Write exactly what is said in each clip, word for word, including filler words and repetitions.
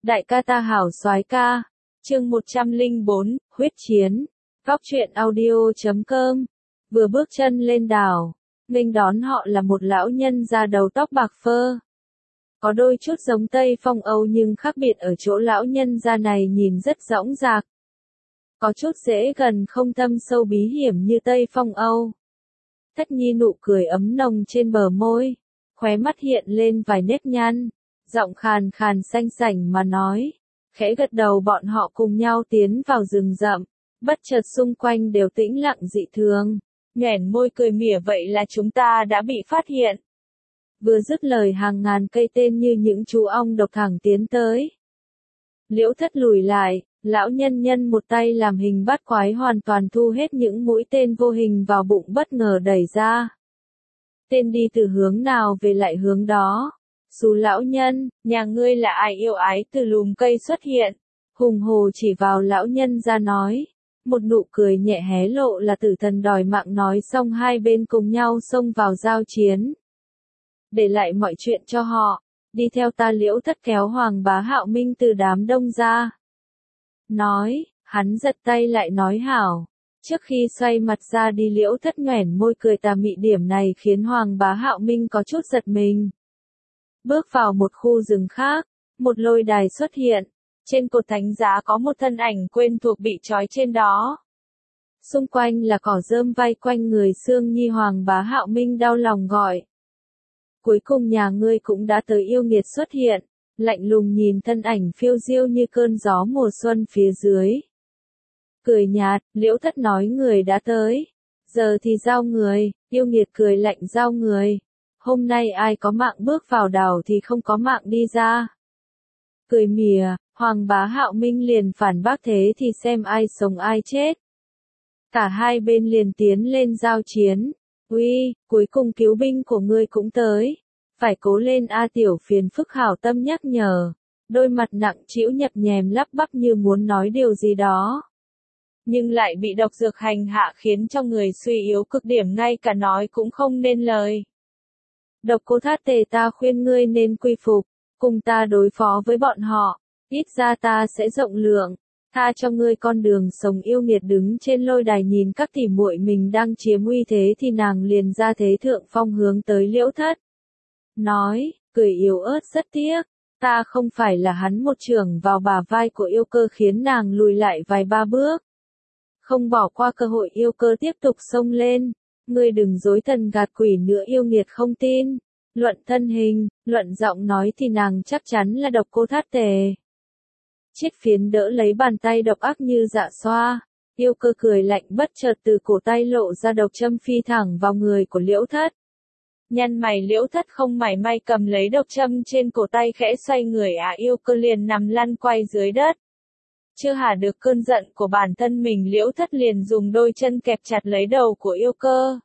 Đại ca ta hảo soái ca. Chương một trăm lẻ bốn, huyết chiến. Góc truyện audio chấm com. Vừa bước chân lên đảo, nghênh đón họ là một lão nhân da đầu tóc bạc phơ. Có đôi chút giống Tây Phong Âu nhưng khác biệt ở chỗ lão nhân da này nhìn rất dõng dạc. Có chút dễ gần không thâm sâu bí hiểm như Tây Phong Âu. Thất Nhi nụ cười ấm nồng trên bờ môi, khóe mắt hiện lên vài nếp nhăn, giọng khàn khàn xanh sảnh mà nói, khẽ gật đầu. Bọn họ cùng nhau tiến vào rừng rậm, bất chợt xung quanh đều tĩnh lặng dị thường, nhoẻn môi cười mỉa vậy là chúng ta đã bị phát hiện. Vừa dứt lời hàng ngàn cây tên như những chú ong độc thẳng tiến tới. Liễu Thất lùi lại, lão nhân nhân một tay làm hình bát quái hoàn toàn thu hết những mũi tên vô hình vào bụng bất ngờ đẩy ra. Tên đi từ hướng nào về lại hướng đó. Xú lão nhân, nhà ngươi là ai yêu ái từ lùm cây xuất hiện, hùng hồ chỉ vào lão nhân ra nói. Một nụ cười nhẹ hé lộ là tử thần đòi mạng nói xong hai bên cùng nhau xông vào giao chiến. Để lại mọi chuyện cho họ, đi theo ta. Liễu Thất kéo Hoàng Bá Hạo Minh từ đám đông ra. Nói, hắn giật tay lại nói hảo. Trước khi xoay mặt ra đi Liễu Thất nhoẻn môi cười tà mị, điểm này khiến Hoàng Bá Hạo Minh có chút giật mình. Bước vào một khu rừng khác, một lôi đài xuất hiện. Trên cột thánh giá có một thân ảnh quen thuộc bị trói trên đó. Xung quanh là cỏ rơm vây quanh người. Sương Nhi. Hoàng Bá Hạo Minh đau lòng gọi. Cuối cùng nhà ngươi cũng đã tới. Yêu nghiệt xuất hiện, lạnh lùng nhìn thân ảnh phiêu diêu như cơn gió mùa xuân phía dưới. Cười nhạt, Liễu Thất nói người đã tới. Giờ thì giao người. Yêu nghiệt cười lạnh, giao người. Hôm nay ai có mạng bước vào đảo thì không có mạng đi ra. Cười mỉa, Hoàng Bá Hạo Minh liền phản bác, thế thì xem ai sống ai chết. Cả hai bên liền tiến lên giao chiến. Uy, cuối cùng cứu binh của ngươi cũng tới. Phải cố lên a. Tiểu Phiền Phức hảo tâm nhắc nhở. Đôi mặt nặng trĩu nhập nhèm lắp bắp như muốn nói điều gì đó. Nhưng lại bị độc dược hành hạ khiến cho người suy yếu cực điểm, ngay cả nói cũng không nên lời. Độc Cô Thát Tề, ta khuyên ngươi nên quy phục, cùng ta đối phó với bọn họ, ít ra ta sẽ rộng lượng, tha cho ngươi con đường sống. Yêu nghiệt đứng trên lôi đài nhìn các tỉ muội mình đang chiếm uy thế thì nàng liền ra thế thượng phong hướng tới Liễu Thất. Nói, cười yếu ớt rất tiếc, ta không phải là. Hắn một chưởng vào bả vai của Yêu Cơ khiến nàng lùi lại vài ba bước. Không bỏ qua cơ hội, Yêu Cơ tiếp tục xông lên. Ngươi đừng dối thần gạt quỷ nữa. Yêu nghiệt không tin. Luận thân hình, luận giọng nói thì nàng chắc chắn là Độc Cô Thát Tề. Chiếc phiến đỡ lấy bàn tay độc ác như dạ xoa. Yêu Cơ cười lạnh, bất chợt từ cổ tay lộ ra độc châm phi thẳng vào người của Liễu Thất. Nhăn mày, Liễu Thất không mảy may cầm lấy độc châm trên cổ tay, khẽ xoay người à. Yêu Cơ liền nằm lăn quay dưới đất. Chưa hả được cơn giận của bản thân mình, Liễu Thất liền dùng đôi chân kẹp chặt lấy đầu của Yêu Cơ.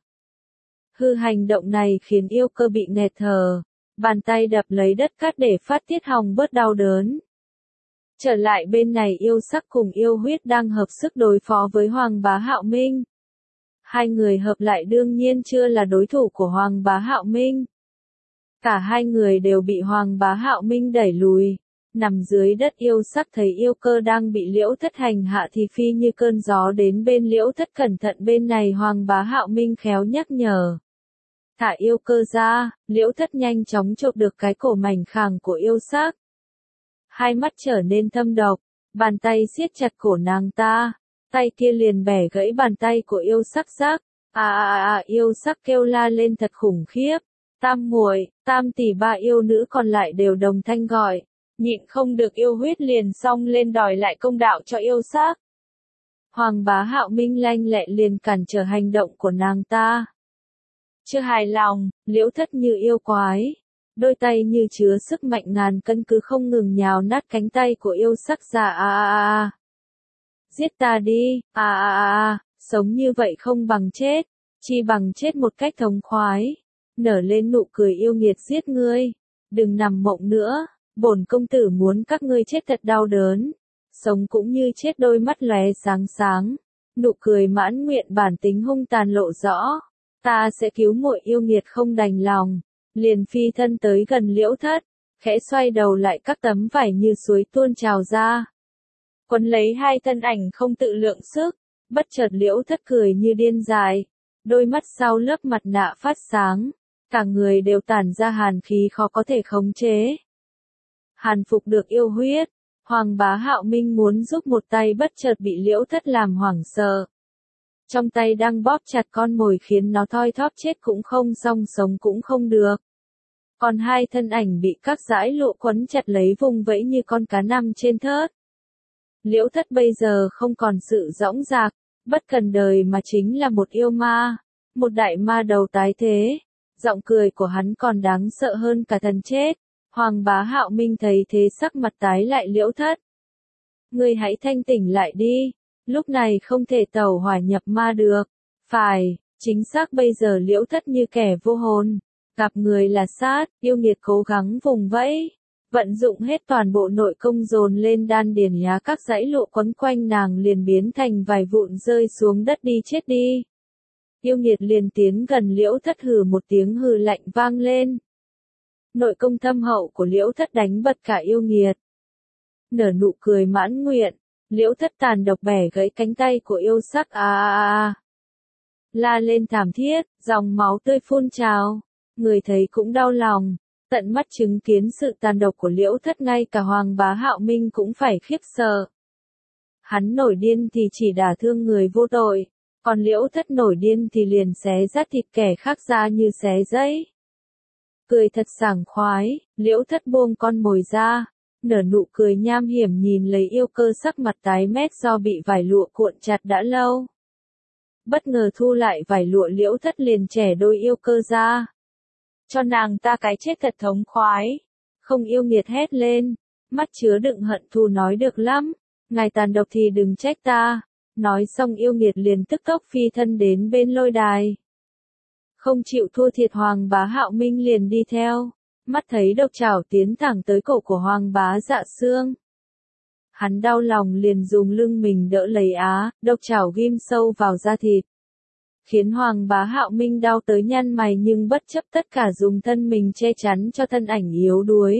Hư hành động này khiến Yêu Cơ bị nghẹt thở, bàn tay đập lấy đất cát để phát tiết hòng bớt đau đớn. Trở lại bên này, Yêu Sắc cùng Yêu Huyết đang hợp sức đối phó với Hoàng Bá Hạo Minh. Hai người hợp lại đương nhiên chưa là đối thủ của Hoàng Bá Hạo Minh. Cả hai người đều bị Hoàng Bá Hạo Minh đẩy lùi. Nằm dưới đất, Yêu Sắc thấy Yêu Cơ đang bị Liễu Thất hành hạ thì phi như cơn gió đến bên Liễu Thất. Cẩn thận, bên này Hoàng Bá Hạo Minh khéo nhắc nhở. Thả Yêu Cơ ra. Liễu Thất nhanh chóng chộp được cái cổ mảnh khàng của Yêu Sắc. Hai mắt trở nên thâm độc, bàn tay siết chặt cổ nàng ta, tay kia liền bẻ gãy bàn tay của Yêu Sắc. Sắc, à à à, Yêu Sắc kêu la lên thật khủng khiếp. Tam muội, Tam tỷ, ba yêu nữ còn lại đều đồng thanh gọi. Nhịn không được, Yêu Huyết liền xông lên đòi lại công đạo cho Yêu Sắc. Hoàng Bá Hạo Minh lanh lẹ liền cản trở hành động của nàng ta. Chưa hài lòng, Liễu Thất như yêu quái, đôi tay như chứa sức mạnh ngàn cân cứ không ngừng nhào nát cánh tay của Yêu Sắc ra. À à à, giết ta đi. À à à, sống như vậy không bằng chết, chi bằng chết một cách thống khoái. Nở lên nụ cười yêu nghiệt, giết ngươi, đừng nằm mộng nữa, bổn công tử muốn các ngươi chết thật đau đớn, sống cũng như chết. Đôi mắt lóe sáng sáng, nụ cười mãn nguyện, bản tính hung tàn lộ rõ. Ta sẽ cứu muội. Yêu nghiệt không đành lòng, liền phi thân tới gần Liễu Thất, khẽ xoay đầu lại các tấm vải như suối tuôn trào ra. Quấn lấy hai thân ảnh không tự lượng sức, bất chợt Liễu Thất cười như điên dại, đôi mắt sau lớp mặt nạ phát sáng, cả người đều tản ra hàn khí khó có thể khống chế. Hàn Phục được yêu huyết, Hoàng Bá Hạo Minh muốn giúp một tay bất chợt bị Liễu Thất làm hoảng sợ. Trong tay đang bóp chặt con mồi khiến nó thoi thóp chết cũng không xong sống cũng không được. Còn hai thân ảnh bị các dải lụa quấn chặt lấy vùng vẫy như con cá nằm trên thớt. Liễu Thất bây giờ không còn sự dõng dạc, bất cần đời mà chính là một yêu ma, một đại ma đầu tái thế. Giọng cười của hắn còn đáng sợ hơn cả thần chết. Hoàng Bá Hạo Minh thấy thế sắc mặt tái lại. Liễu Thất, ngươi hãy thanh tỉnh lại đi, lúc này không thể tẩu hỏa nhập ma được. Phải, chính xác bây giờ Liễu Thất như kẻ vô hồn, gặp người là sát, yêu nghiệt cố gắng vùng vẫy, vận dụng hết toàn bộ nội công dồn lên đan điền nhá, các dãy lụa quấn quanh nàng liền biến thành vài vụn rơi xuống đất. Đi chết đi. Yêu nghiệt liền tiến gần Liễu Thất, hừ một tiếng hừ lạnh vang lên. Nội công thâm hậu của Liễu Thất đánh bật cả yêu nghiệt. Nở nụ cười mãn nguyện, Liễu Thất tàn độc bẻ gãy cánh tay của yêu sắc, a a a. La lên thảm thiết, dòng máu tươi phun trào, người thấy cũng đau lòng, tận mắt chứng kiến sự tàn độc của Liễu Thất ngay cả Hoàng Bá Hạo Minh cũng phải khiếp sợ. Hắn nổi điên thì chỉ đả thương người vô tội, còn Liễu Thất nổi điên thì liền xé rách thịt kẻ khác ra như xé giấy. Cười thật sảng khoái, Liễu Thất buông con mồi ra, nở nụ cười nham hiểm nhìn lấy yêu cơ sắc mặt tái mét do bị vải lụa cuộn chặt đã lâu. Bất ngờ thu lại vải lụa, Liễu Thất liền chẻ đôi yêu cơ ra. Cho nàng ta cái chết thật thống khoái. Không, yêu nghiệt hét lên, mắt chứa đựng hận thù, nói được lắm, ngài tàn độc thì đừng trách ta. Nói xong yêu nghiệt liền tức tốc phi thân đến bên lôi đài. Không chịu thua thiệt, Hoàng Bá Hạo Minh liền đi theo, mắt thấy độc trảo tiến thẳng tới cổ của Hoàng Bá Dạ Xương. Hắn đau lòng liền dùng lưng mình đỡ lấy á, độc trảo ghim sâu vào da thịt, khiến Hoàng Bá Hạo Minh đau tới nhăn mày nhưng bất chấp tất cả dùng thân mình che chắn cho thân ảnh yếu đuối.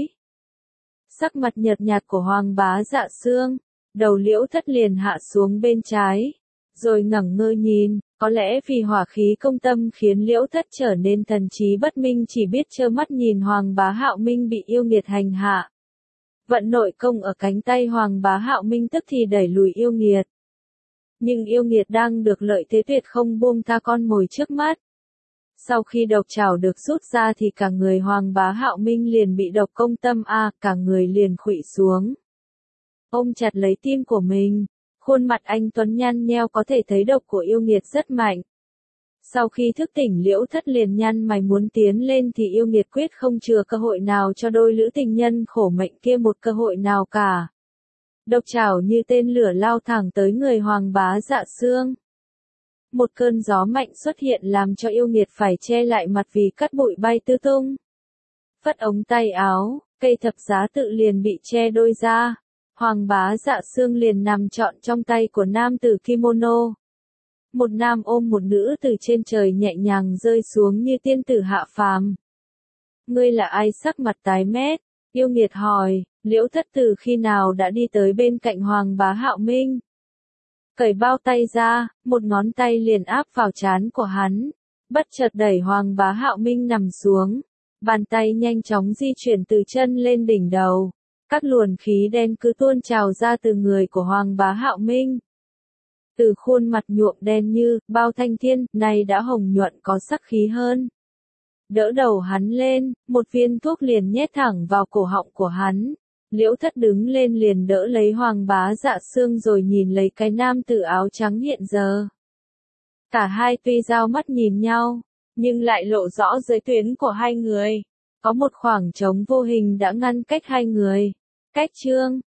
Sắc mặt nhợt nhạt của Hoàng Bá Dạ Xương, đầu Liễu Thất liền hạ xuống bên trái, rồi ngẩng ngơ nhìn, có lẽ vì hỏa khí công tâm khiến Liễu Thất trở nên thần trí bất minh, chỉ biết trơ mắt nhìn Hoàng Bá Hạo Minh bị yêu nghiệt hành hạ. Vận nội công ở cánh tay Hoàng Bá Hạo Minh tức thì đẩy lùi yêu nghiệt. Nhưng yêu nghiệt đang được lợi thế tuyệt không buông tha con mồi trước mắt. Sau khi độc trảo được rút ra thì cả người Hoàng Bá Hạo Minh liền bị độc công tâm a, cả người liền khuỵu xuống. Ôm chặt lấy tim của mình, khuôn mặt anh tuấn nhăn nheo, có thể thấy độc của yêu nghiệt rất mạnh. Sau khi thức tỉnh, Liễu Thất liền nhăn mày muốn tiến lên thì yêu nghiệt quyết không chừa cơ hội nào cho đôi lữ tình nhân khổ mệnh kia một cơ hội nào cả. Độc trảo như tên lửa lao thẳng tới người Hoàng Bá Dạ Xương. Một cơn gió mạnh xuất hiện làm cho yêu nghiệt phải che lại mặt vì cát bụi bay tứ tung. Phất ống tay áo, cây thập giá tự liền bị che đôi ra. Hoàng Bá Dạ Xương liền nằm trọn trong tay của nam tử kimono. Một nam ôm một nữ từ trên trời nhẹ nhàng rơi xuống như tiên tử hạ phàm. Ngươi là ai? Sắc mặt tái mét, yêu nghiệt hỏi. Liễu Thất từ khi nào đã đi tới bên cạnh Hoàng Bá Hạo Minh. Cởi bao tay ra, một ngón tay liền áp vào trán của hắn, bất chợt đẩy Hoàng Bá Hạo Minh nằm xuống. Bàn tay nhanh chóng di chuyển từ chân lên đỉnh đầu. Các luồng khí đen cứ tuôn trào ra từ người của Hoàng Bá Hạo Minh. Từ khuôn mặt nhuộm đen như bao thanh thiên, này đã hồng nhuận có sắc khí hơn. Đỡ đầu hắn lên, một viên thuốc liền nhét thẳng vào cổ họng của hắn. Liễu Thất đứng lên liền đỡ lấy Hoàng Bá Dạ Xương rồi nhìn lấy cái nam tử áo trắng hiện giờ. Cả hai tuy giao mắt nhìn nhau, nhưng lại lộ rõ giới tuyến của hai người. Có một khoảng trống vô hình đã ngăn cách hai người. Cách chương